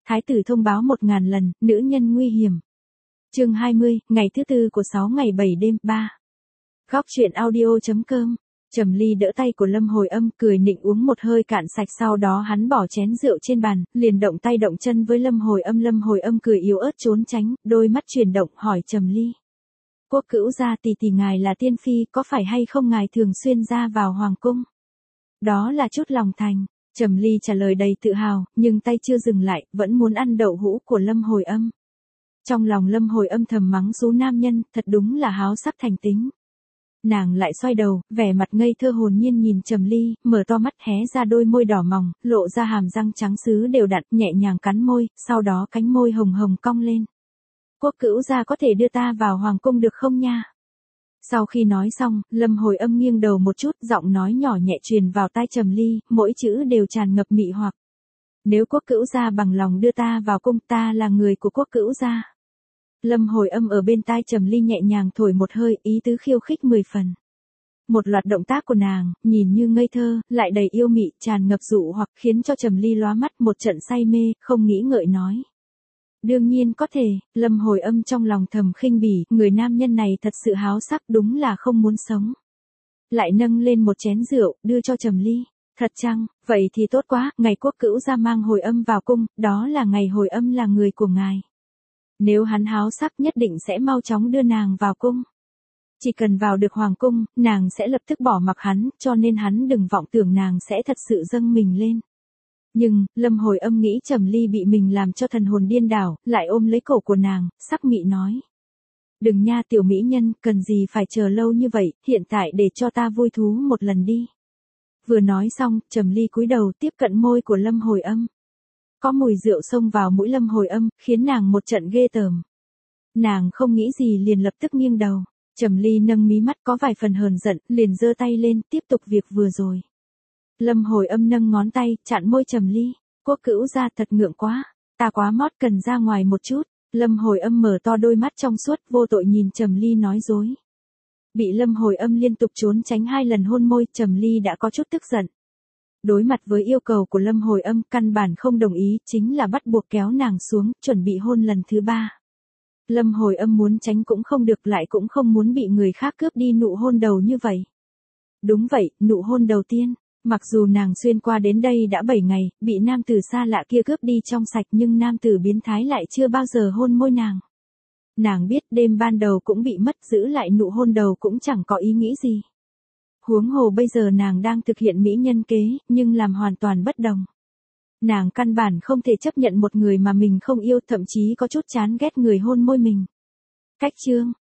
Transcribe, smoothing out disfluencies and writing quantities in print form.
Thái tử thông báo 1000 lần, nữ nhân nguy hiểm. Chương 20, ngày thứ tư của 6 ngày 7 đêm, 3. Góc truyện audio.com. Trầm Ly đỡ tay của Lâm Hồi Âm, cười nịnh uống một hơi cạn sạch, sau đó hắn bỏ chén rượu trên bàn, liền động tay động chân với Lâm Hồi Âm. Lâm Hồi Âm cười yếu ớt trốn tránh, đôi mắt chuyển động hỏi Trầm Ly: "Quốc cữu gia tỷ tỷ ngài là tiên phi, có phải hay không ngài thường xuyên ra vào hoàng cung?" "Đó là chút lòng thành." Trầm Ly trả lời đầy tự hào, nhưng tay chưa dừng lại, vẫn muốn ăn đậu hũ của Lâm Hồi Âm. Trong lòng Lâm Hồi Âm thầm mắng số nam nhân, thật đúng là háo sắc thành tính. Nàng lại xoay đầu, vẻ mặt ngây thơ hồn nhiên nhìn Trầm Ly, mở to mắt hé ra đôi môi đỏ mỏng, lộ ra hàm răng trắng sứ đều đặn, nhẹ nhàng cắn môi, sau đó cánh môi hồng hồng cong lên. "Quốc cữu gia có thể đưa ta vào hoàng cung được không nha?" Sau khi nói xong, Lâm Hồi Âm nghiêng đầu một chút, giọng nói nhỏ nhẹ truyền vào tai Trầm Ly, mỗi chữ đều tràn ngập mị hoặc. "Nếu quốc cữu gia bằng lòng đưa ta vào cung, ta là người của quốc cữu gia." Lâm Hồi Âm ở bên tai Trầm Ly nhẹ nhàng thổi một hơi, ý tứ khiêu khích 10 phần. Một loạt động tác của nàng, nhìn như ngây thơ, lại đầy yêu mị, tràn ngập dụ hoặc, khiến cho Trầm Ly lóa mắt một trận say mê, không nghĩ ngợi nói: "Đương nhiên có thể." Lâm Hồi Âm trong lòng thầm khinh bỉ, người nam nhân này thật sự háo sắc, đúng là không muốn sống. Lại nâng lên một chén rượu, đưa cho Trầm Ly. "Thật chăng? Vậy thì tốt quá, ngày quốc cữu gia mang Hồi Âm vào cung, đó là ngày Hồi Âm là người của ngài. Nếu hắn háo sắc nhất định sẽ mau chóng đưa nàng vào cung. Chỉ cần vào được hoàng cung, nàng sẽ lập tức bỏ mặc hắn, cho nên hắn đừng vọng tưởng nàng sẽ thật sự dâng mình lên." Nhưng, Lâm Hồi Âm nghĩ Trầm Ly bị mình làm cho thần hồn điên đảo, lại ôm lấy cổ của nàng, sắc mị nói: "Đừng nha tiểu mỹ nhân, cần gì phải chờ lâu như vậy, hiện tại để cho ta vui thú một lần đi." Vừa nói xong, Trầm Ly cúi đầu tiếp cận môi của Lâm Hồi Âm. Có mùi rượu xông vào mũi Lâm Hồi Âm, khiến nàng một trận ghê tởm. Nàng không nghĩ gì liền lập tức nghiêng đầu. Trầm Ly nâng mí mắt có vài phần hờn giận, liền giơ tay lên, tiếp tục việc vừa rồi. Lâm Hồi Âm nâng ngón tay, chặn môi Trầm Ly. "Quốc cữu gia thật ngượng quá, ta quá mót, cần ra ngoài một chút." Lâm Hồi Âm mở to đôi mắt trong suốt, vô tội nhìn Trầm Ly nói dối. Bị Lâm Hồi Âm liên tục trốn tránh 2 lần hôn môi, Trầm Ly đã có chút tức giận. Đối mặt với yêu cầu của Lâm Hồi Âm, căn bản không đồng ý, chính là bắt buộc kéo nàng xuống, chuẩn bị hôn lần thứ 3. Lâm Hồi Âm muốn tránh cũng không được, lại cũng không muốn bị người khác cướp đi nụ hôn đầu như vậy. Đúng vậy, nụ hôn đầu tiên. Mặc dù nàng xuyên qua đến đây đã 7 ngày, bị nam tử xa lạ kia cướp đi trong sạch, nhưng nam tử biến thái lại chưa bao giờ hôn môi nàng. Nàng biết đêm ban đầu cũng bị mất, giữ lại nụ hôn đầu cũng chẳng có ý nghĩ gì. Huống hồ bây giờ nàng đang thực hiện mỹ nhân kế, nhưng làm hoàn toàn bất đồng. Nàng căn bản không thể chấp nhận một người mà mình không yêu, thậm chí có chút chán ghét người hôn môi mình. Cách chương,